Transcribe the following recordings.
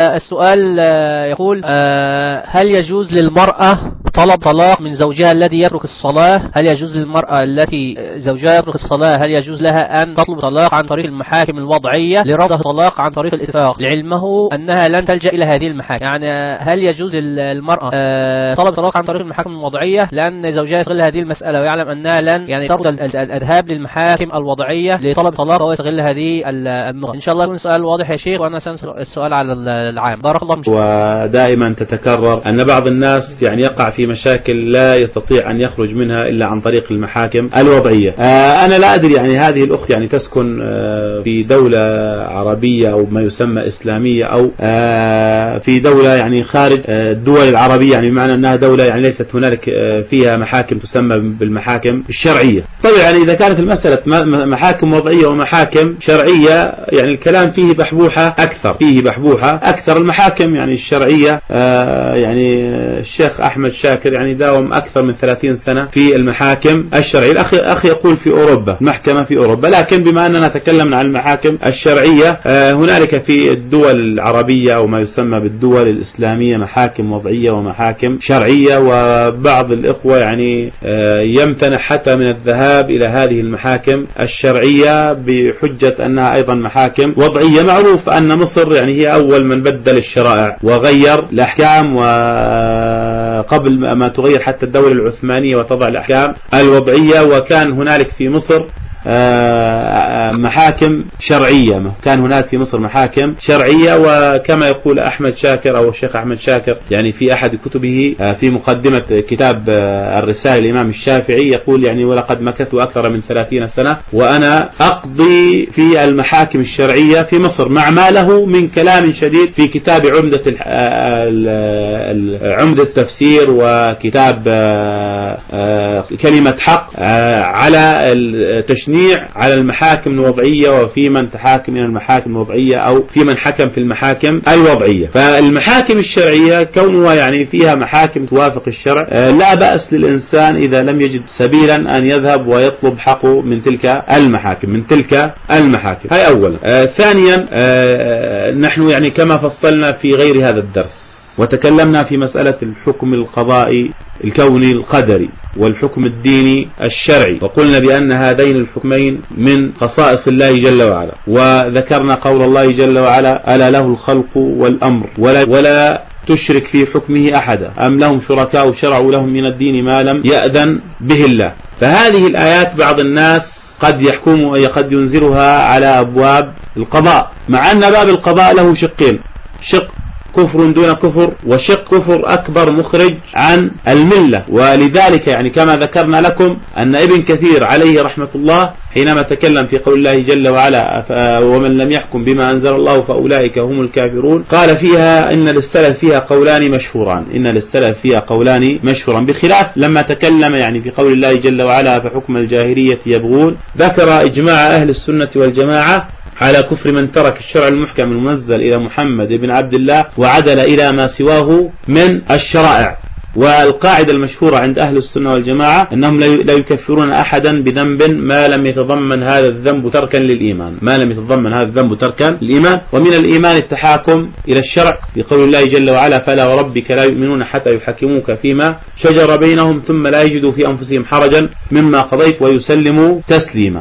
السؤال يقول هل يجوز للمرأة طلب طلاق من زوجها الذي يترك الصلاة؟ هل يجوز للمرأة التي زوجها يترك الصلاة هل يجوز لها أن تطلب طلاق عن طريق المحاكم الوضعية لرفض الطلاق عن طريق الاتفاق، لعلمه أنها لن تلجأ إلى هذه المحاكم؟ يعني هل يجوز للمرأة طلب طلاق عن طريق المحاكم الوضعية لأن زوجها يستغل هذه المسألة ويعلم أنها لن يعني ترفض الذهاب للمحاكم الوضعية لطلب طلاق وهو يستغل هذه النقطة؟ إن شاء الله يكون سؤال واضح يا شيخ، وأنا سأنسى السؤال على العام. بارك الله فيك. ودائما تتكرر أن بعض الناس يعني يقع في مشاكل لا يستطيع أن يخرج منها إلا عن طريق المحاكم الوضعية. أنا لا أدري يعني هذه الأخت يعني تسكن في دولة عربية أو ما يسمى إسلامية أو في دولة يعني خارج الدول العربية، يعني بمعنى أنها دولة يعني ليست هنالك فيها محاكم تسمى بالمحاكم الشرعية. طبعا يعني إذا كانت المسألة محاكم وضعية ومحاكم شرعية يعني الكلام فيه بحبوحة أكثر. المحاكم يعني الشرعية يعني الشيخ أحمد شاكر يعني داوم أكثر من 30 سنة في المحاكم الشرعية. الأخ يقول في أوروبا، محكمة في أوروبا، لكن بما أننا تكلمنا عن المحاكم الشرعية هنالك في الدول العربية أو ما يسمى بالدول الإسلامية محاكم وضعية ومحاكم شرعية، وبعض الإخوة يعني يمتنع حتى من الذهاب إلى هذه المحاكم الشرعية بحجة أنها أيضا محاكم وضعية. معروف أن مصر يعني هي أول من بدل الشرائع وغير الأحكام، وقبل ما تغير حتى الدولة العثمانية وتضع الأحكام الوضعية، وكان هنالك في مصر محاكم شرعية، كان هناك في مصر محاكم شرعية. وكما يقول أحمد شاكر أو الشيخ أحمد شاكر يعني في أحد كتبه في مقدمة كتاب الرسالة الإمام الشافعي يقول يعني ولقد مكثت أكثر من 30 سنة وأنا أقضي في المحاكم الشرعية في مصر، مع ما له من كلام شديد في كتاب عمدة التفسير وكتاب كلمة حق على التشنيع على المحاكم الوضعية وفي من تحاكم إلى المحاكم الوضعية أو في من حكم في المحاكم الوضعية. فالمحاكم الشرعية كونها يعني فيها محاكم توافق الشرع لا بأس للإنسان إذا لم يجد سبيلا أن يذهب ويطلب حقه من تلك المحاكم. هاي أولا. ثانيا نحن يعني كما فصلنا في غير هذا الدرس وتكلمنا في مسألة الحكم القضائي الكوني القدري والحكم الديني الشرعي، وقلنا بأن هذين الحكمين من خصائص الله جل وعلا، وذكرنا قول الله جل وعلا ألا له الخلق والأمر ولا تشرك في حكمه أحدا أم لهم شركاء شرعوا لهم من الدين ما لم يأذن به الله. فهذه الآيات بعض الناس قد ينزلها على أبواب القضاء، مع أن باب القضاء له شقين، شق كفر دون كفر وشق كفر أكبر مخرج عن الملة. ولذلك يعني كما ذكرنا لكم أن ابن كثير عليه رحمة الله حينما تكلم في قول الله جل وعلا ومن لم يحكم بما أنزل الله فأولئك هم الكافرون، قال فيها إن للسلف فيها قولان مشهوران، بخلاف لما تكلم يعني في قول الله جل وعلا فحكم الجاهلية يبغون، ذكر إجماع أهل السنة والجماعة على كفر من ترك الشرع المحكم المنزل إلى محمد بن عبد الله وعدل إلى ما سواه من الشرائع. والقاعدة المشهورة عند أهل السنة والجماعة أنهم لا يكفرون أحدا بذنب ما لم يتضمن هذا الذنب تركا للإيمان، ومن الإيمان التحاكم إلى الشرع بقول الله جل وعلا فلا وربك لا يؤمنون حتى يحكموك فيما شجر بينهم ثم لا يجدوا في أنفسهم حرجا مما قضيت ويسلموا تسليما.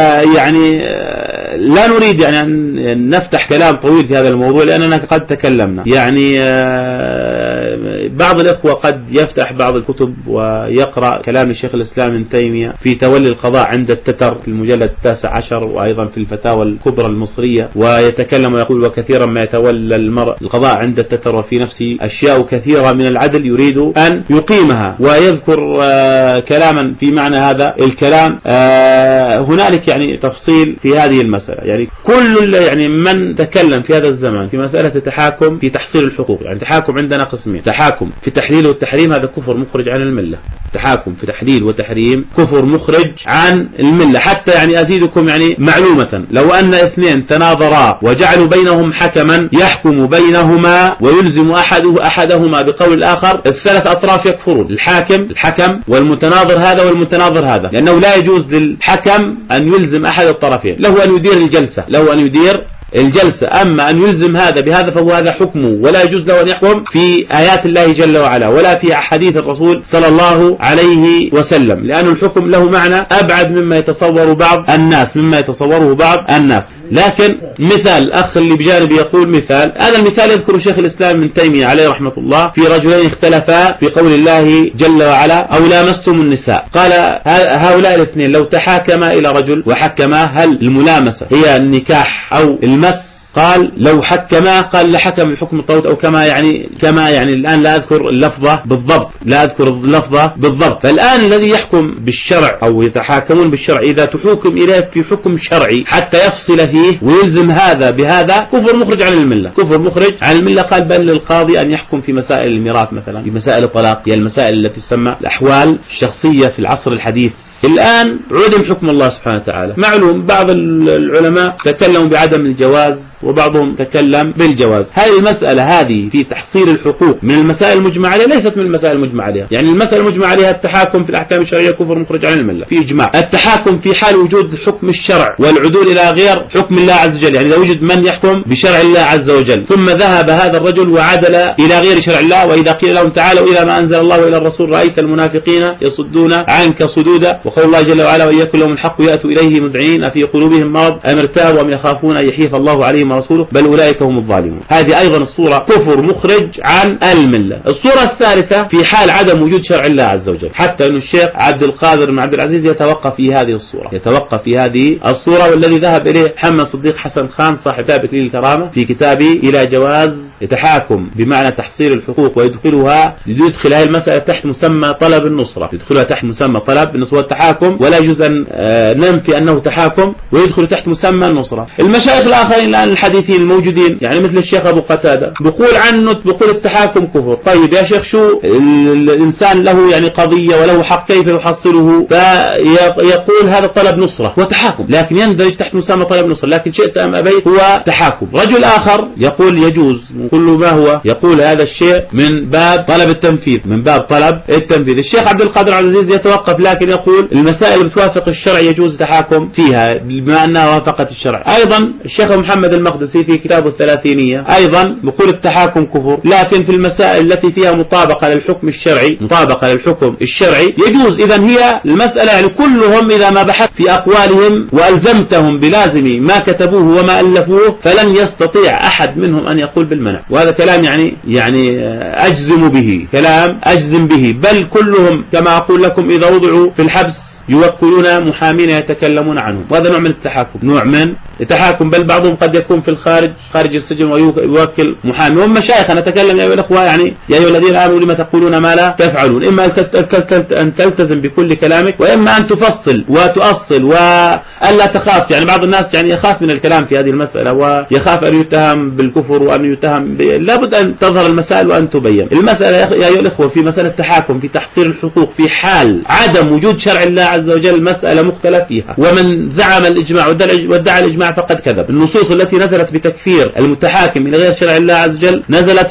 لا نريد يعني أن نفتح كلام طويل في هذا الموضوع لأننا قد تكلمنا. يعني بعض الإخوة قد يفتح بعض الكتب ويقرأ كلام الشيخ الإسلام ابن تيمية في تولي القضاء عند التتر في المجلد 19 وأيضا في الفتاوى الكبرى المصرية، ويتكلم ويقول وكثيرا ما يتولى المرء القضاء عند التتر وفي نفسه أشياء كثيرة من العدل يريد أن يقيمها، ويذكر كلاما في معنى هذا الكلام. هنالك يعني تفصيل في هذه المسألة، يعني كل يعني من تكلم في هذا الزمان في مسألة التحاكم في تحصيل الحقوق، يعني تحاكم عندنا قسمين، تحاكم في تحليل والتحريم هذا كفر مخرج عن الملة، تحاكم في تحليل وتحريم كفر مخرج عن الملة. حتى يعني أزيدكم يعني معلومة، لو أن اثنين تناظرا وجعلوا بينهم حكما يحكم بينهما ويلزم أحدهما بقول الآخر، الثلاث أطراف يكفرون، الحكم والمتناظر هذا والمتناظر هذا، لأنه لا يجوز للحكم أن يلزم أحد الطرفين، له أن يدير الجلسة، له أن يدير الجلسة. أما أن يلزم هذا بهذا فهو هذا حكمه، ولا يجوز له أن يحكم في آيات الله جل وعلا ولا في أحاديث الرسول صلى الله عليه وسلم، لأن الحكم له معنى أبعد مما يتصوره بعض الناس. لكن مثال أخ اللي بجانبي يقول مثال، هذا المثال يذكر شيخ الإسلام ابن تيمية عليه رحمة الله في رجلين اختلفا في قول الله جل وعلا أو لامستم النساء. قال هؤلاء الاثنين لو تحاكما إلى رجل وحكما، هل الملامسة هي النكاح أو المس؟ قال لو حكما، قال لحكم بحكم الطاغوت، أو كما يعني الآن لا أذكر اللفظة بالضبط. فالآن الذي يحكم بالشرع أو يتحاكمون بالشرع إذا تحوكم إليه في حكم شرعي حتى يفصل فيه ويلزم هذا بهذا، كفر مخرج عن الملة. قال بل للقاضي أن يحكم في مسائل الميراث مثلا، في مسائل الطلاق، هي المسائل التي تسمى الأحوال الشخصية في العصر الحديث. الآن عدم حكم الله سبحانه وتعالى. معلوم بعض العلماء تكلموا بعدم الجواز وبعضهم تكلم بالجواز. هذه المسألة هذه في تحصيل الحقوق من المسائل المجمع عليها، ليست من المسائل المجمع عليها. يعني المسألة المجمع عليها التحاكم في الأحكام الشرعية كفر مخرج عن الملة في إجماع. التحاكم في حال وجود حكم الشرع والعدول إلى غير حكم الله عز وجل، يعني إذا وجد من يحكم بشرع الله عز وجل ثم ذهب هذا الرجل وعدل إلى غير شرع الله، وإذا قيل لهم تعالوا إلى ما أنزل الله وإلى الرسول رأيت المنافقين يصدون عنك صدودا، وقول الله جل وعلا وإن يكن لهم الحق يأتوا إليه مذعنين أفي قلوبهم مرض أم ارتابوا أم يخافون أن يحيف الله عليهم ورسوله بل أولئك هم الظالمون. هذه أيضا الصورة كفر مخرج عن الملة. الصورة الثالثة في حال عدم وجود شرع الله عز وجل، حتى أن الشيخ عبد القادر بن عبد العزيز يتوقف في هذه الصورة، والذي ذهب إليه محمد صديق حسن خان صاحب كتاب إكليل الكرامة في كتابه إلى جواز التحاكم بمعنى تحصيل الحقوق، يدخل هذه المسألة تحت مسمى طلب النصرة، يدخلها تحت مسمى طلب النصرة والتحاكم، ولا يجوز أن ننفي أنه تحاكم، ويدخل تحت مسمى النصرة. المشايخ الآخرين الآن الحديثين الموجودين يعني مثل الشيخ أبو قتادة بقول التحاكم كفر. طيب يا شيخ شو الإنسان له يعني قضية وله حق كيف يحصله؟ فيقول هذا طلب نصرة وتحاكم، لكن يندرج تحت مسمى طلب نصرة، لكن شئت أم أبيت هو تحاكم. رجل آخر يقول يجوز كل ما هو، يقول هذا الشيء من باب طلب التنفيذ، الشيخ عبد القادر العزيز يتوقف، لكن يقول المسائل اللي بتوافق الشرع يجوز التحاكم فيها بما أنها وافقت الشرع. أيضا الشيخ محمد المقدسي في كتابه الثلاثينية أيضا بقول التحاكم كفر، لكن في المسائل التي فيها مطابقة للحكم الشرعي يجوز. إذا هي المسألة يعني كلهم إذا ما بحث في أقوالهم وألزمتهم بلازم ما كتبوه وما ألفوه فلن يستطيع أحد منهم أن يقول بالمنع، وهذا كلام يعني أجزم به، بل كلهم كما أقول لكم إذا وضعوا في الحبس يوكلون محامين يتكلمون عنهم، وهذا نوع من التحاكم، بل بعضهم قد يكون في خارج السجن ويوكل محامي. هم مشايخ نتكلم يا الأخوة، يعني يا أيها الذين آمنوا لما تقولون ما لا تفعلون، إما أن تلتزم بكل كلامك، وإما أن تفصل وتؤصل وألا تخاف. يعني بعض الناس يعني يخاف من الكلام في هذه المسألة ويخاف أن يتهم بالكفر وأن يتهم لابد أن تظهر المسائل وأن تبين المسألة. يا أيها الأخوة في مسألة التحاكم في تحصيل الحقوق في حال عدم وجود شرع الله عز وجل مسألة مختلف فيها، ومن زعم الإجماع وادعى الإجماع فقد كذب. النصوص التي نزلت بتكفير المتحاكم إلى غير شرع الله عز وجل نزلت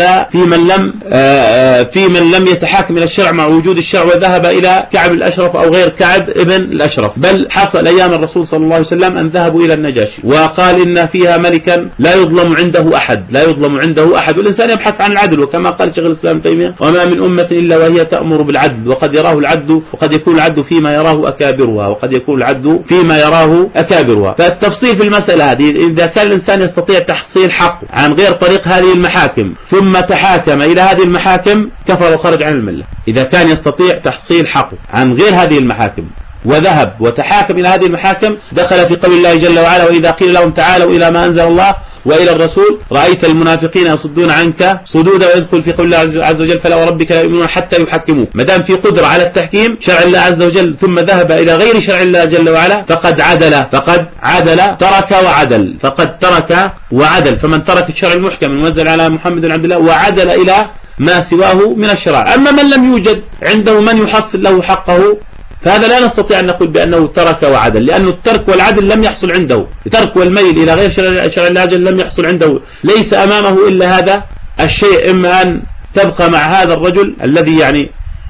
في من لم يتحاكم إلى الشرع مع وجود الشرع وذهب إلى كعب الأشرف أو غير كعب ابن الأشرف، بل حصل أيام الرسول صلى الله عليه وسلم أن ذهبوا إلى النجاشي وقال إن فيها ملكا لا يظلم عنده أحد، والإنسان يبحث عن العدل، وكما قال شيخ الإسلام ابن تيمية وما من أمة إلا وهي تأمر بالعدل، وقد يكون العدل فيما يراه أكابرها. فالتفصيل في المسألة هذه إذا كان الإنسان يستطيع تحصيل حق عن غير طريق هذه المحاكم ثم تحاكم إلى هذه المحاكم كفر وخرج عن الملة. إذا كان يستطيع تحصيل حق عن غير هذه المحاكم وذهب وتحاكم إلى هذه المحاكم دخل في قول الله جل وعلا وإذا قيل لهم تعالوا إلى ما أنزل الله وإلى الرسول رأيت المنافقين يصدون عنك صدودا، ويدخل في قول الله عز وجل فلا وربك لا يؤمنون حتى يحكموك. ما دام في قدرة على التحكيم شرع الله عز وجل ثم ذهب إلى غير شرع الله جل وعلا فقد عدل ترك وعدل. فمن ترك الشرع المحكم المنزل على محمد بن عبد الله وعدل إلى ما سواه من الشرع. أما من لم يوجد عنده من يحصل له حقه فهذا لا نستطيع أن نقول بأنه ترك وعدل، لأن الترك والعدل لم يحصل عنده، الترك والميل إلى غير شرع الله لم يحصل عنده، ليس أمامه إلا هذا الشيء، إما أن تبقى مع هذا الرجل الذي يعني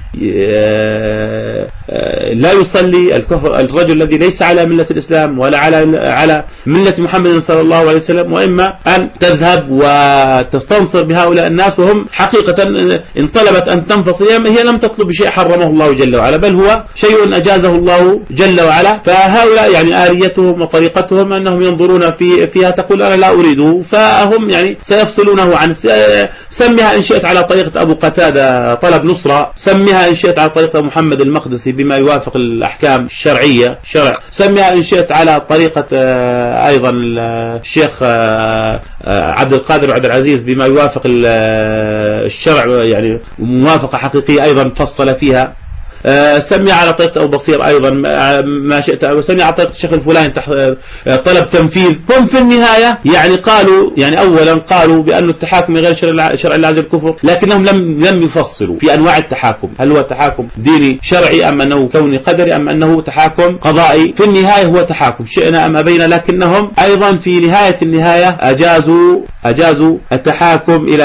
لا يصلي الرجل الذي ليس على ملة الإسلام ولا على ملة محمد صلى الله عليه وسلم، وإما أن تذهب وتستنصر بهؤلاء الناس وهم حقيقة إن طلبت أن تنفصل هي لم تطلب بشيء حرمه الله جل وعلا، بل هو شيء أجازه الله جل وعلا. فهؤلاء يعني آليتهم وطريقتهم أنهم ينظرون فيها تقول أنا لا أريده، فهم يعني سيفصلونه عن سميها إن شئت على طريقة أبو قتادة طلب نصرة، سميها إن شئت على طريقة محمد المقدسي بما يوافق الأحكام الشرعية سميها إن شئت على طريقة أيضا الشيخ عبد القادر وعبد العزيز بما يوافق الشرع يعني موافقة حقيقية أيضا فصل فيها، سمي على طريقة أبو بصير أيضا ما شئت، وسمي على طريقة الشيخ الفلاني طلب تنفيذ. هم في النهاية يعني قالوا يعني أولا قالوا بأن التحاكم غير شرع الله عز وجل كفر، لكنهم لم يفصلوا في أنواع التحاكم، هل هو تحاكم ديني شرعي أم أنه كوني قدري أم أنه تحاكم قضائي. في النهاية هو تحاكم شئنا أم أبينا، لكنهم أيضا في نهاية النهاية أجازوا التحاكم إلى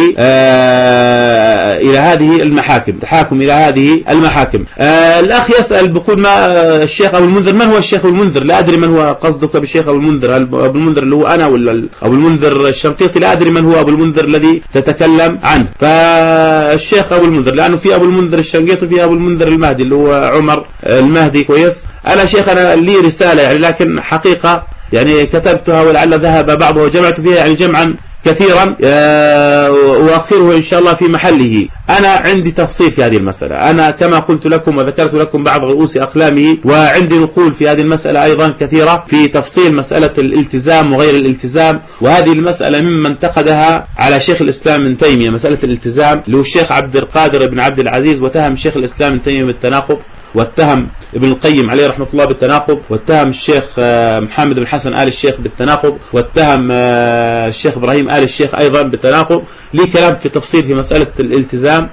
هذه المحاكم، تحاكم إلى هذه المحاكم. الأخ يسأل بيقول ما الشيخ أبو المنذر، من هو الشيخ أبو المنذر؟ لا أدري من هو قصدك بالشيخ أبو المنذر، أبو المنذر اللي هو أنا ولا أبو المنذر الشنقيطي؟ لا أدري من هو أبو المنذر الذي تتكلم عنه. فالشيخ أبو المنذر لأنه في أبو المنذر الشنقيطي وفي أبو المنذر المهدي اللي هو عمر المهدي، كويس. أنا شيخ أنا لي رسالة يعني لكن حقيقة يعني كتبتها ولعل ذهب بعضها وجمعت فيها يعني جمعا كثيرا وأخره إن شاء الله في محله. أنا عندي تفصيل في هذه المسألة، أنا كما قلت لكم وذكرت لكم بعض رؤوس أقلامه، وعندي نقول في هذه المسألة أيضا كثيرة في تفصيل مسألة الالتزام وغير الالتزام. وهذه المسألة مما انتقدها على شيخ الإسلام ابن تيمية، مسألة الالتزام اللي هو الشيخ عبد القادر بن عبد العزيز، وتهم شيخ الإسلام ابن تيمية بالتناقض، واتهم ابن القيم عليه رحمة الله بالتناقض، واتهم الشيخ محمد بن حسن آل الشيخ بالتناقض، واتهم الشيخ إبراهيم آل الشيخ أيضا بالتناقض. لي كلام في تفصيل في مسألة الالتزام،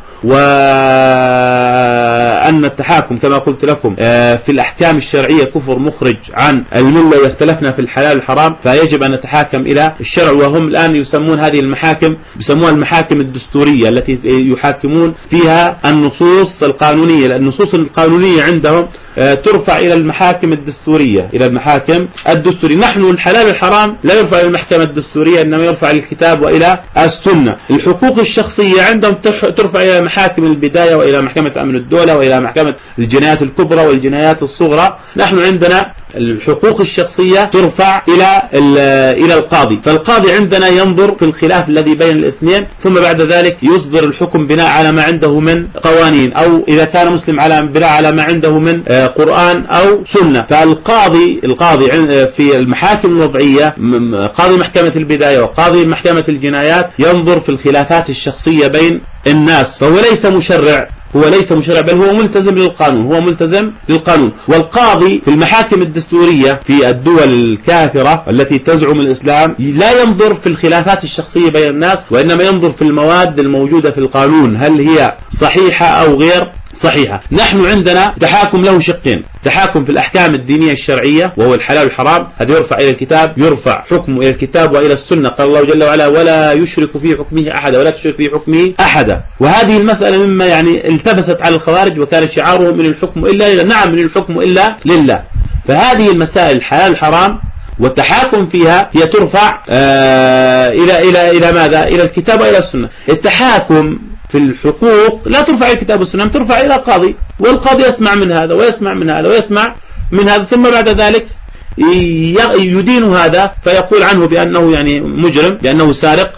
وأن التحاكم كما قلت لكم في الأحكام الشرعية كفر مخرج عن الملة، واختلفنا في الحلال والحرام فيجب أن نتحاكم إلى الشرع. وهم الآن يسمون هذه المحاكم بيسموها المحاكم الدستورية التي يحاكمون فيها النصوص القانونية، لأن النصوص القانونية عندهم ترفع إلى المحاكم الدستورية، إلى المحاكم الدستورية. نحن الحلال والحرام لا يرفع إلى المحكمة الدستورية، إنما يرفع إلى الكتاب وإلى السنة. الحقوق الشخصية عندهم ترفع إلى محاكم البداية وإلى محكمة أمن الدولة وإلى محكمة الجنايات الكبرى والجنايات الصغرى. نحن عندنا الحقوق الشخصية ترفع إلى القاضي، فالقاضي عندنا ينظر في الخلاف الذي بين الاثنين، ثم بعد ذلك يصدر الحكم بناء على ما عنده من قوانين، أو إذا كان مسلم بناء على ما عنده من قرآن أو سنة. فالقاضي في المحاكم الوضعية، قاضي محكمة البداية وقاضي محكمة الجنايات، ينظر في الخلافات الشخصية بين الناس، فهو ليس مشرع، بل هو ملتزم للقانون. والقاضي في المحاكم الدستورية في الدول الكافرة التي تزعم الإسلام لا ينظر في الخلافات الشخصية بين الناس، وإنما ينظر في المواد الموجودة في القانون هل هي صحيحة أو غير صحيحة. نحن عندنا تحاكم له شقين، تحاكم في الأحكام الدينية الشرعية وهو الحلال والحرام، هذا يرفع إلى الكتاب، يرفع حكمه إلى الكتاب وإلى السنة. قال الله جل وعلا ولا يشرك في حكمه أحدا، ولا تشرك في حكمه أحدا. وهذه المسألة مما يعني التبست على الخوارج، وكان شعارهم من الحكم إلا لله. نعم، من الحكم إلا لله. فهذه المسائل الحلال والحرام والتحاكم فيها هي ترفع إلى ماذا؟ إلى الكتاب وإلى السنة. التحاكم في الحقوق لا ترفع إلى الكتاب والسنة، ترفع إلى قاضي، والقاضي يسمع من هذا ويسمع من هذا ويسمع من هذا، ثم بعد ذلك يدين هذا فيقول عنه بأنه يعني مجرم، بأنه سارق،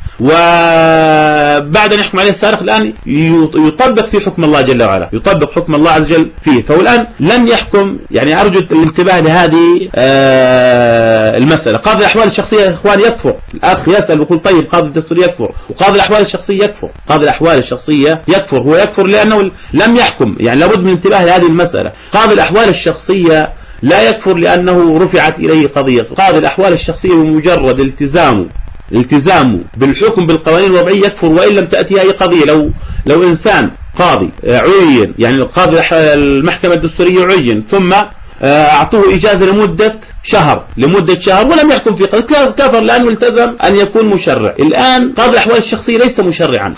وبعد أن يحكم عليه السارق الآن يطبق في حكم الله جل وعلا، يطبق حكم الله عز وجل فيه. فهو الآن لم يحكم. يعني أرجو الانتباه لهذه المسألة. قاضي الأحوال الشخصية يا إخوان يكفر. الأخ يسأل ويقول طيب قاضي الدستور يكفر وقاضي الأحوال الشخصية يكفر. قاضي الأحوال الشخصية يكفر، هو يكفر لأنه لم يحكم. يعني لابد من انتباه لهذه المسألة. قاضي الأحوال الشخصية لا يكفر لأنه رفعت إليه قضية. قاضي الأحوال الشخصية بمجرد التزامه بالحكم بالقوانين الوضعية يكفر، وإن لم تأتي أي قضية. لو إنسان قاضي عين، يعني قاضي المحكمة الدستورية عين، ثم أعطوه إجازة لمدة شهر ولم يحكم في قتل، كفر لأنه التزم أن يكون مشرع. الآن قاضي الأحوال الشخصية ليس مشرعا،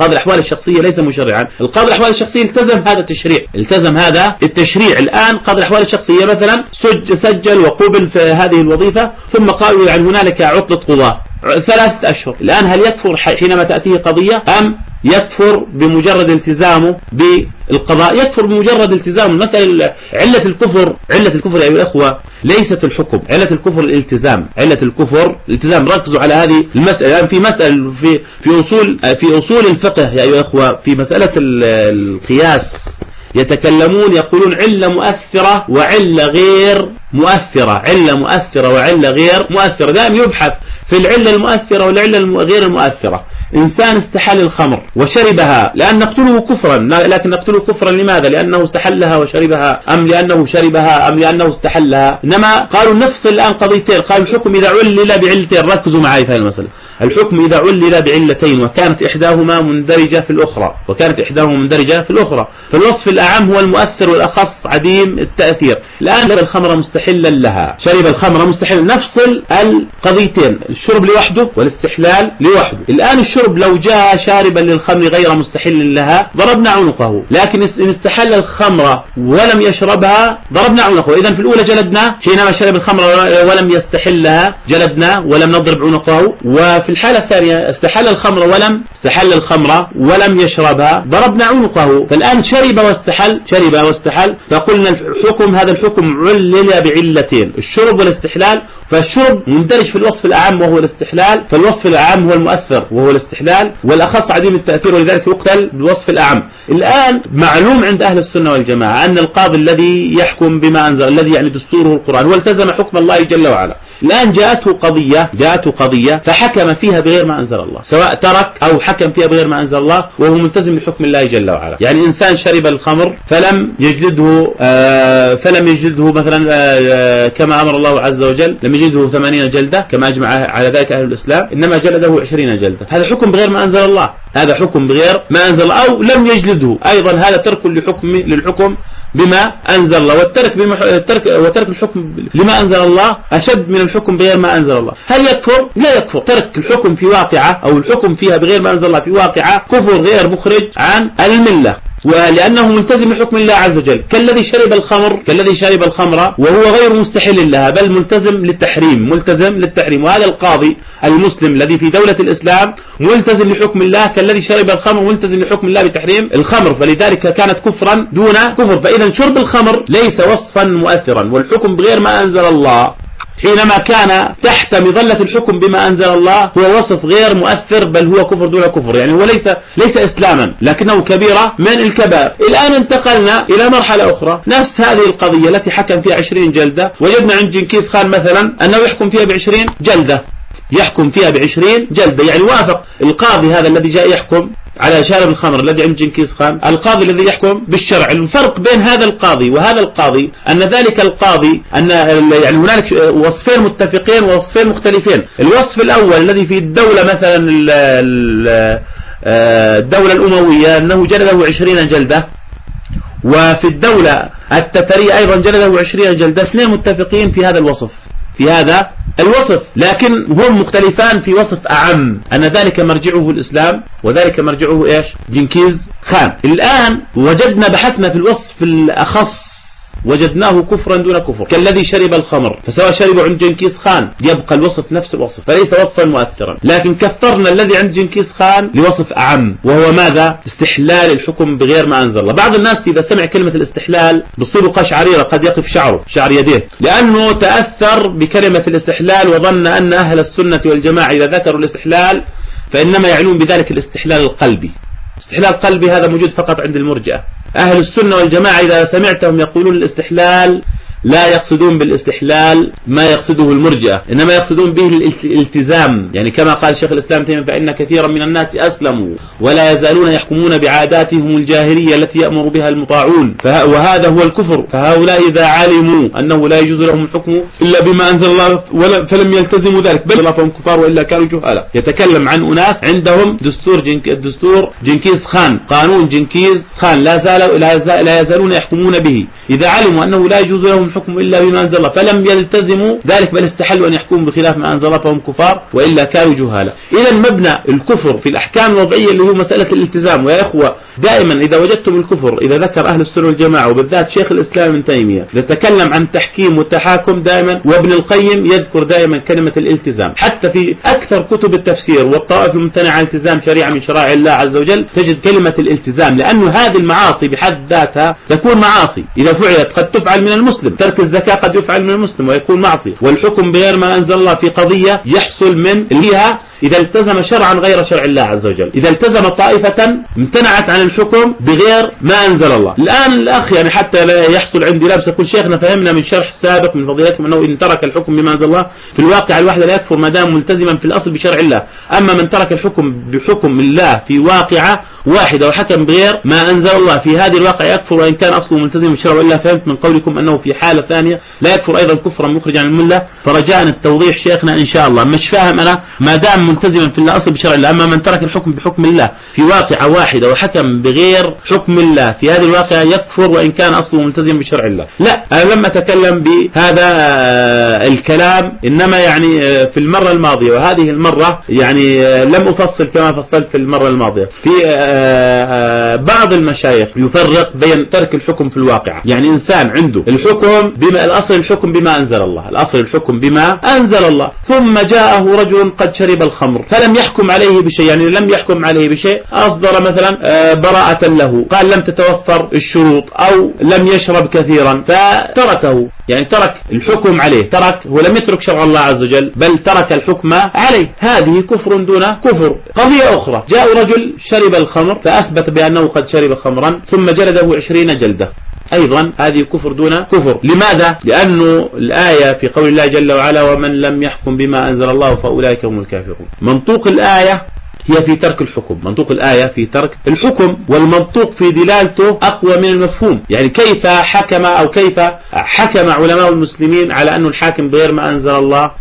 القاضي الأحوال الشخصية التزم هذا التشريع. الآن قاضي الأحوال الشخصية مثلا سجل وقبل في هذه الوظيفة، ثم قالوا يعني هنالك عطلة قضاء 3 أشهر. الآن هل يكفر حينما تأتيه قضية أم يكفر بمجرد التزامه بالقضاء؟ يكفر بمجرد التزامه. المسألة علة الكفر يا أيها الأخوة ليست الحكم، علة الكفر الالتزام، ركزوا على هذه المسألة. الآن في مسألة في أصول الفقه يا أيها الأخوة، في مسألة القياس يتكلمون يقولون علة مؤثرة وعلة غير مؤثرة، وعلة غير مؤثرة. دائما يبحث في العلة المؤثرة والعلة غير المؤثرة. إنسان استحل الخمر وشربها، لأن نقتله كفرا، لكن نقتله كفرا لماذا؟ لأنه استحلها وشربها، أم لأنه شربها، أم لأنه استحلها؟ إنما قالوا نفس الآن قضيتين، قالوا الحكم إذا علل بعلتين. ركزوا معي في هذه المسألة. الحكم إذا علل بعلتين وكانت إحداهما مندرجة في الأخرى، فالوصف الأعم هو المؤثر والأخص عديم التأثير. الآن شرب الخمر مستحلا لها، نفصل القضيتين، الشرب لوحده والاستحلال لوحده. الآن الشرب لو جاء شاربا للخمر غير مستحل لها ضربنا عنقه، لكن إن استحل الخمر ولم يشربها ضربنا عنقه. إذن في الأولى جلدنا حينما شرب الخمر ولم يستحلها، جلدنا ولم نضرب عنقه. وفي الحالة الثانية استحل الخمر ولم يشربها ضربنا عنقه. فالآن شرب واستحل، فقلنا الحكم هذا الحكم علل بعلتين، الشرب والاستحلال. فالشرب مندرج في الوصف الأعم وهو الاستحلال، فالوصف الأعم هو المؤثر وهو الاستحلال، والأخص عديم التأثير ولذلك يقتل بالوصف الأعم. الآن معلوم عند أهل السنة والجماعة أن القاضي الذي يحكم بما أنزل، الذي يعني دستوره القرآن، هو التزم حكم الله جل وعلا. الآن جاءته قضية فحكم فيها بغير ما أنزل الله، سواء ترك أو حكم فيها بغير ما أنزل الله وهو ملتزم بحكم الله جل وعلا. يعني إنسان شرب الخمر فلم يجلده مثلا كما أمر الله عز وجل، لم يجلده 80 جلدة كما أجمع على ذلك أهل الإسلام، إنما جلده 20 جلدة. هذا حكم بغير ما أنزل الله، أو لم يجلده، أيضا هذا ترك للحكم بما أنزل الله. وترك الحكم لما أنزل الله أشد من الحكم بغير ما أنزل الله. هل يكفر؟ لا يكفر. ترك الحكم في واقعة أو الحكم فيها بغير ما أنزل الله في واقعة كفر غير مخرج عن الملة، ولأنه ملتزم بحكم الله عز وجل، كالذي شرب الخمر وهو غير مستحل لها، بل ملتزم للتحريم. وهذا القاضي المسلم الذي في دولة الإسلام ملتزم لحكم الله كالذي شرب الخمر ملتزم لحكم الله بتحريم الخمر، فلذلك كانت كفرا دون كفر. فإذا شرب الخمر ليس وصفا مؤثرا، والحكم بغير ما أنزل الله حينما كان تحت مظلة الحكم بما أنزل الله هو وصف غير مؤثر، بل هو كفر دون كفر. يعني هو ليس إسلاما، لكنه كبيرة من الكبائر. الآن انتقلنا إلى مرحلة أخرى، نفس هذه القضية التي حكم فيها 20 جلدة، وجدنا عند جنكيز خان مثلا أنه يحكم فيها ب20 جلدة، يعني وافق القاضي هذا الذي جاء يحكم على شارب الخمر الذي عند جنكيز خان، القاضي الذي يحكم بالشرع. الفرق بين هذا القاضي وهذا القاضي أن ذلك القاضي يعني هنالك وصفين متفقين ووصفين مختلفين. الوصف الأول الذي في الدولة مثلا الدولة الأموية أنه جلده 20 جلدة، وفي الدولة التترية أيضا جلده 20 جلدة. اثنين متفقين في هذا الوصف، لكن هم مختلفان في وصف أعم، أن ذلك مرجعه الإسلام وذلك مرجعه إيش؟ جنكيز خان. الآن بحثنا في الوصف الأخص وجدناه كفرا دون كفر، كالذي شرب الخمر، فسواء شرب عند جنكيز خان يبقى الوصف نفس الوصف، فليس وصفا مؤثرا. لكن كفرنا الذي عند جنكيز خان لوصف أعم، وهو ماذا؟ استحلال الحكم بغير ما أنزل الله. بعض الناس إذا سمع كلمة الاستحلال بتصيبه قشعريرة، قد يقف شعر يديه، لأنه تأثر بكلمة الاستحلال وظن أن أهل السنة والجماعة إذا ذكروا الاستحلال فإنما يعنون بذلك الاستحلال القلبي. استحلال قلبي هذا موجود فقط عند المرجئة. أهل السنة والجماعة إذا سمعتهم يقولون الاستحلال لا يقصدون بالاستحلال ما يقصده المرجئة، إنما يقصدون به الالتزام. يعني كما قال شيخ الإسلام تيمية فإن كثيرا من الناس أسلموا ولا يزالون يحكمون بعاداتهم الجاهلية التي يأمر بها المطاعون، وهذا هو الكفر. فهؤلاء إذا علموا أنه لا يجوز لهم الحكم إلا بما أنزل الله فلم يلتزموا ذلك، بل فهم كفار وإلا كانوا جهالا. يتكلم عن أناس عندهم دستور جنكيز خان، قانون جنكيز خان لا يزالون يحكمون به، إذا علموا أنه لا يجوز لهم يكون حكم إلا بما أنزل الله، فلم يلتزموا ذلك بل استحلوا أن يحكموا بخلاف ما أنزل الله فهم كفار وإلا كانوا جهالا. إذا مبنى الكفر في الأحكام الوضعية اللي هو مسألة الالتزام. ويا إخوة دائما إذا وجدتم الكفر، إذا ذكر أهل السنة والجماعة وبالذات شيخ الإسلام ابن تيمية يتكلم عن تحكيم والتحاكم دائما، وابن القيم يذكر دائما كلمة الالتزام. حتى في أكثر كتب التفسير والطوائف الممتنعة عن التزام شريعة من شرائع الله عز وجل تجد كلمة الالتزام، لأنه هذه المعاصي بحد ذاتها تكون معاصي إذا فعلت، قد تفعل من المسلم، ترك الزكاة قد يفعل من المسلم ويكون معصي، والحكم بغير ما أنزل الله في قضية يحصل من فيها إذا التزم شرعا غير شرع الله عز وجل. إذا التزم طائفة امتنعت عن الحكم بغير ما أنزل الله. الآن الأخ يعني حتى لا يحصل عندي لبس، يقول شيخنا فهمنا من شرح سابق من فضيلتكم أنه إن ترك الحكم بما أنزل الله في الواقع الواحد لا يكفر ما دام ملتزما في الأصل بشرع الله، أما من ترك الحكم بحكم الله في واقعة واحدة وحكم بغير ما أنزل الله في هذه الواقع يكفر وإن كان أصله ملتزم بالشرع. وإلا فهمت من قولكم أنه في حالة ثانية لا يكفر أيضا كفرا مخرجا عن الملة، فرجاء التوضيح شيخنا إن شاء الله. مش فاهم أنا ما دام ملتزما في الأصل بشرع الله، أما من ترك الحكم بحكم الله في واقعة واحدة وحكم بغير حكم الله في هذه الواقعة يكفر وإن كان أصله ملتزم بشرع الله. لا، أنا لم أتكلم بهذا الكلام، إنما يعني في المرة الماضية وهذه المرة يعني لم أفصل كما فصلت في المرة الماضية. في بعض المشايخ يفرق بين ترك الحكم في الواقع، يعني إنسان عنده الحكم بما الأصل الحكم بما أنزل الله، الأصل الحكم بما أنزل الله، ثم جاءه رجل قد شرب الخمر فلم يحكم عليه بشيء، يعني لم يحكم عليه بشيء، أصدر مثلا براءة له، قال لم تتوفر الشروط أو لم يشرب كثيرا فتركه، يعني ترك الحكم عليه، ترك ولم يترك شرع الله عز وجل بل ترك الحكم عليه. هذه كفر دون كفر. قضية أخرى، جاء رجل شرب الخمر فأثبت بأنه قد شرب خمرا ثم جلده 20 جلدة، أيضا هذه كفر دون كفر. لماذا؟ لأنه الآية في قول الله جل وعلا ومن لم يحكم بما أنزل الله فأولئك هم الكافرون. منطوق الآية هي في ترك الحكم، منطوق الآية في ترك الحكم، والمنطوق في دلالته أقوى من المفهوم. يعني كيف حكم أو كيف حكم علماء المسلمين على أنه الحاكم بغير ما أنزل الله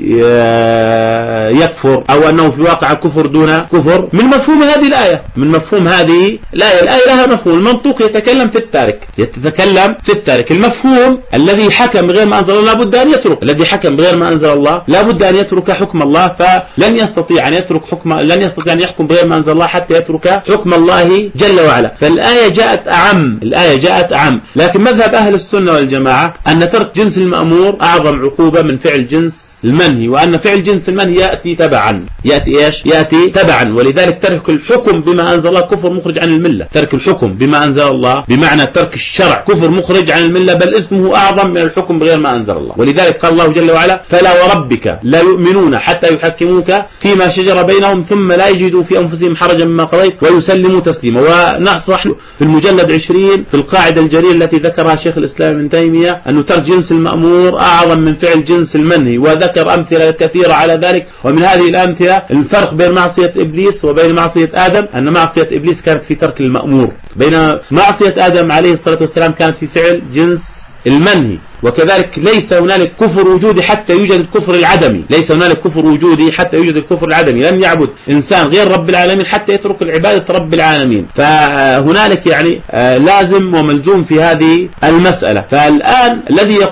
يكفر أو أنه في واقع كفر دون كفر من مفهوم هذه الآية، من مفهوم هذه الآية. الآية لها مفهوم، المنطوق يتكلم في التارك، يتكلم في التارك. المفهوم الذي حكم بغير ما أنزل الله لابد أن يترك، الذي حكم بغير ما أنزل الله لابد أن يترك حكم الله، فلن يستطيع أن يترك حكم، لن يستطيع أن يحكم بغير ما أنزل الله حتى يترك حكم الله جل وعلا. فالآية جاءت أعم، الآية جاءت أعم. لكن مذهب أهل السنة والجماعة أن ترك جنس المأمور أعظم عقوبة من فعل جنس المنهي، وأن فعل جنس المنهي يأتي تبعا، يأتي إيش؟ يأتي تبعا. ولذلك ترك الحكم بما أنزل الله كفر مخرج عن الملة، ترك الحكم بما أنزل الله بمعنى ترك الشرع كفر مخرج عن الملة، بل اسمه أعظم من الحكم بغير ما أنزل الله. ولذلك قال الله جل وعلا فلا وربك لا يؤمنون حتى يحكموك فيما شجر بينهم ثم لا يجدوا في أنفسهم حرجا مما قضيت ويسلموا تسليما. ونصح في المجلد 20 في القاعدة الجليلة التي ذكرها شيخ الإسلام ابن تيمية أنه ترك جنس المأمور أعظم من فعل جنس المنهي، وذكر أمثلة كثيرة على ذلك. ومن هذه الأمثلة الفرق بين معصية إبليس وبين معصية آدم، أن معصية إبليس كانت في ترك المأمور، بين معصية آدم عليه الصلاة والسلام كانت في فعل جنس المنهي. وكذلك ليس هنالك كفر وجودي حتى يوجد الكفر العدمي، ليس هنالك كفر وجودي حتى يوجد الكفر العدمي. لن يعبد إنسان غير رب العالمين حتى يترك العبادة رب العالمين. فهنالك يعني لازم وملزوم في هذه المسألة. فالآن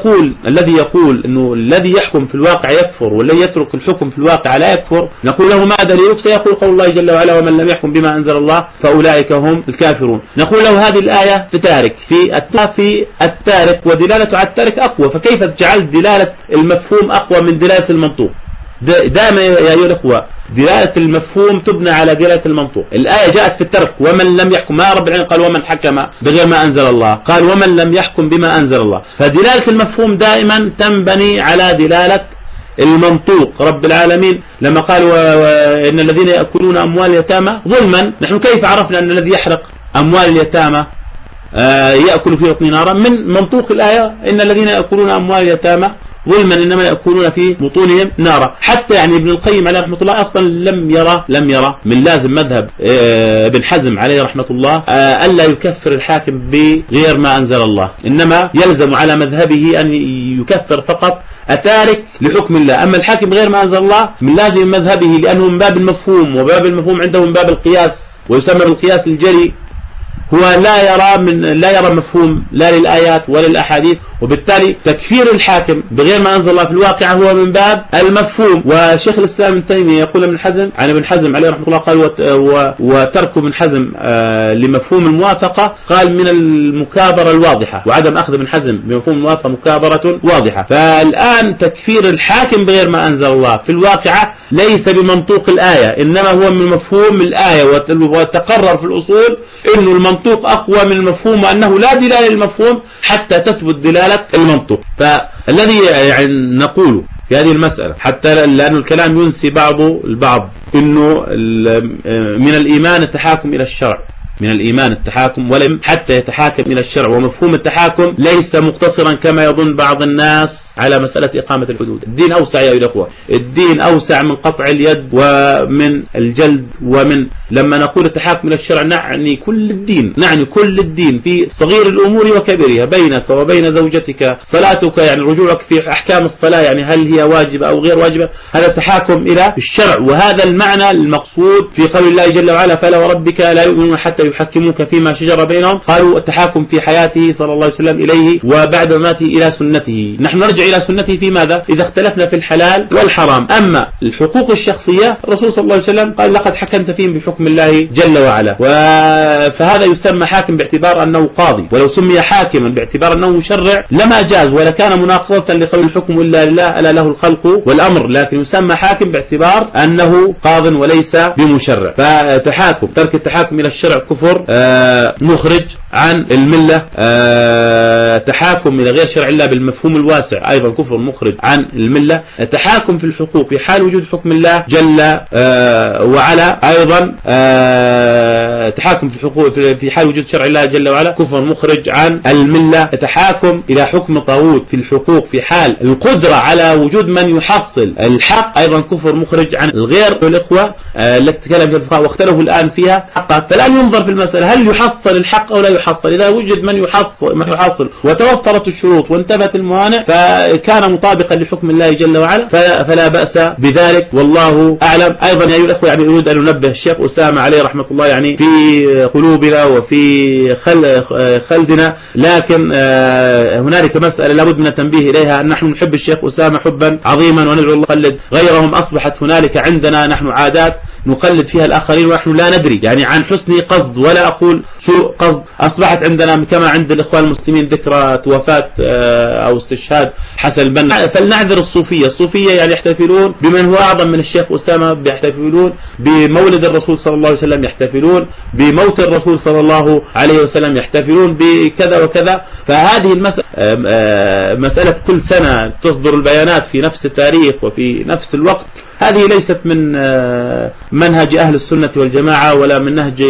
الذي يقول أنه الذي يحكم في الواقع يكفر والذي يترك الحكم في الواقع لا يكفر، نقول له ما دليلك؟ سيقول قول الله جل وعلا ومن لم يحكم بما أنزل الله فأولئك هم الكافرون. نقول له هذه الآية في تارك في التارك ودلالة على التارك أقوى، فكيف تجعل دلالة المفهوم أقوى من دلالة المنطوق؟ دائما يا أيها الأخوة دلالة المفهوم تبنى على دلالة المنطوق. الآية جاءت في الترك ومن لم يحكم، ما رب العالمين قال ومن حكم بغير ما أنزل الله، قال ومن لم يحكم بما أنزل الله. فدلالة المفهوم دائما تنبني على دلالة المنطوق. رب العالمين لما قال إن الذين يأكلون أموال اليتامى ظلما، نحن كيف عرفنا أن الذي يحرق أموال اليتامى يأكل في بطن نارا؟ من منطوق الآية إن الذين يأكلون أموال اليتامى ظلما إنما يأكلون في بطونهم نارا. حتى يعني ابن القيم عليه رحمة الله أصلا لم يرى من لازم مذهب ابن حزم عليه رحمة الله ألا يكفر الحاكم بغير ما أنزل الله، إنما يلزم على مذهبه أن يكفر فقط التارك لحكم الله. أما الحاكم بغير ما أنزل الله من لازم مذهبه، لأنه من باب المفهوم، وباب المفهوم عنده من باب القياس، ويسمى بالقياس الجري هو لا يرى مفهوم لا للآيات ولا للأحاديث، وبالتالي تكفير الحاكم بغير ما أنزل الله في الواقع هو من باب المفهوم. وشيخ الإسلام ابن تيمية يقول ابن حزم عليه رحمة الله قال وترك ابن حزم لمفهوم الموافقة قال من المكابرة الواضحة، وعدم أخذ ابن حزم بمفهوم الموافقة مكابرة واضحة. فالآن تكفير الحاكم بغير ما أنزل الله في الواقع ليس بمنطوق الآية، إنما هو من مفهوم الآية، وتقرر في الأصول إنه المنطوق أقوى من المفهوم، وأنه لا دلالة للمفهوم حتى تثبت دلالة المنطوق. فالذي يعني نقوله في هذه المسألة، حتى لأن الكلام ينسي بعضه البعض، إنه من الإيمان التحاكم إلى الشرع، من الإيمان التحاكم ولم حتى يتحاكم إلى الشرع. ومفهوم التحاكم ليس مقتصرا كما يظن بعض الناس على مسألة إقامة الحدود. الدين أوسع يا الأخوة، الدين أوسع من قطع اليد ومن الجلد. لما نقول التحاكم إلى الشرع نعني كل الدين في صغير الأمور وكبيرها، بينك وبين زوجتك، صلاتك يعني رجوعك في أحكام الصلاة، يعني هل هي واجبة أو غير واجبة، هذا التحاكم إلى الشرع. وهذا المعنى المقصود في قول الله جل وعلا فلا وربك لا يؤمنون حتى يحكموك فيما شجر بينهم. قالوا التحاكم في حياته صلى الله عليه وسلم إليه وبعد مماته إلى سنته. نحن نرجع إلى سنته في ماذا؟ إذا اختلفنا في الحلال والحرام. أما الحقوق الشخصية الرسول صلى الله عليه وسلم قال لقد حكمت فيهم بحكم الله جل وعلا، فهذا يسمى حاكم باعتبار أنه قاضي. ولو سمي حاكما باعتبار أنه مشرع لما جاز ولا كان مناقضة لقول الحكم إلا لله ألا له الخلق والأمر، لكن يسمى حاكم باعتبار أنه قاض وليس بمشرع. ترك التحاكم إلى الشرع كفر مخرج عن الملة. تحاكم إلى غير شرع الله بالمفهوم الواسع أيضا كفر مخرج عن الملة. تحاكم في الحقوق في حال وجود حكم الله جل وعلا أيضا تحاكم في الحقوق في حال وجود شرع الله جل وعلا كفر مخرج عن الملة. تحاكم إلى حكم طاغوت في الحقوق في حال القدرة على وجود من يحصل الحق أيضا كفر مخرج عن الغير. الإخوة التي تكلم في الفقهاء واختلفوا الآن فيها حقا، فالآن ينظر في المسألة هل يحصل الحق أو لا يحصل. إذا وجد من يحصل وتوفرت الشروط وانتبهت الموانع فكان مطابقا لحكم الله جل وعلا فلا بأس بذلك، والله أعلم. أيضا يا أيها الأخوة يعني أريد أن ننبه الشيخ أسامة عليه رحمة الله يعني في قلوبنا وفي خلدنا، لكن هنالك مسألة لابد من التنبيه إليها، أن نحن نحب الشيخ أسامة حبا عظيما وندعو الله نقلد غيرهم. أصبحت هنالك عندنا نحن عادات نقلد فيها الآخرين ونحن لا ندري يعني عن حسن قصد ولا أقول سوء قصد. أصبحت عندنا كما عند الإخوان المسلمين ذكرى وفاة أو استشهاد حسن البنا، فلنعذر الصوفية يعني يحتفلون بمن هو أعظم من الشيخ أسامة، يحتفلون بمولد الرسول صلى الله عليه وسلم، يحتفلون بموت الرسول صلى الله عليه وسلم، يحتفلون بكذا وكذا. فهذه مسألة كل سنة تصدر البيانات في نفس التاريخ وفي نفس الوقت، هذه ليست من منهج أهل السنة والجماعة ولا من نهج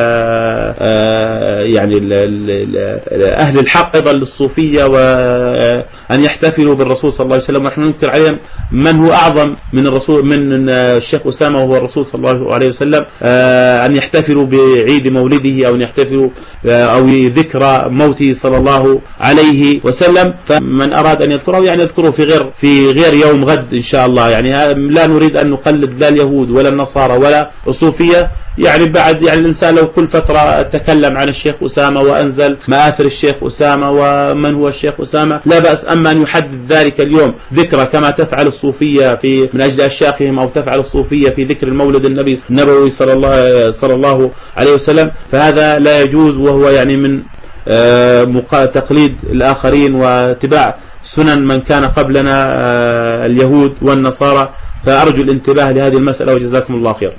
يعني أهل الحق أيضا للصوفية، وأن يحتفلوا بالرسول صلى الله عليه وسلم. ونحن ننكر عليهم من هو أعظم من الرسول من الشيخ أسامة وهو الرسول صلى الله عليه وسلم، أن يحتفلوا بعيد مولده أو أن يحتفلوا أو ذكرى موته صلى الله عليه وسلم. فمن أراد أن يذكره يعني يذكره في غير يوم غد إن شاء الله. يعني لا نريد أن نقلد لا اليهود ولا النصارى ولا الصوفية. يعني بعد يعني الإنسان لو كل فترة تكلم عن الشيخ أسامة وأنزل مآثر الشيخ أسامة ومن هو الشيخ أسامة لا بأس، أما أن يحدد ذلك اليوم ذكرى كما تفعل الصوفية من أجل أشياخهم أو تفعل الصوفية في ذكر المولد النبوي صلى الله عليه وسلم، فهذا لا يجوز، وهو يعني من تقليد الآخرين واتباع سنن من كان قبلنا اليهود والنصارى. فأرجو الانتباه لهذه المسألة وجزاكم الله خير.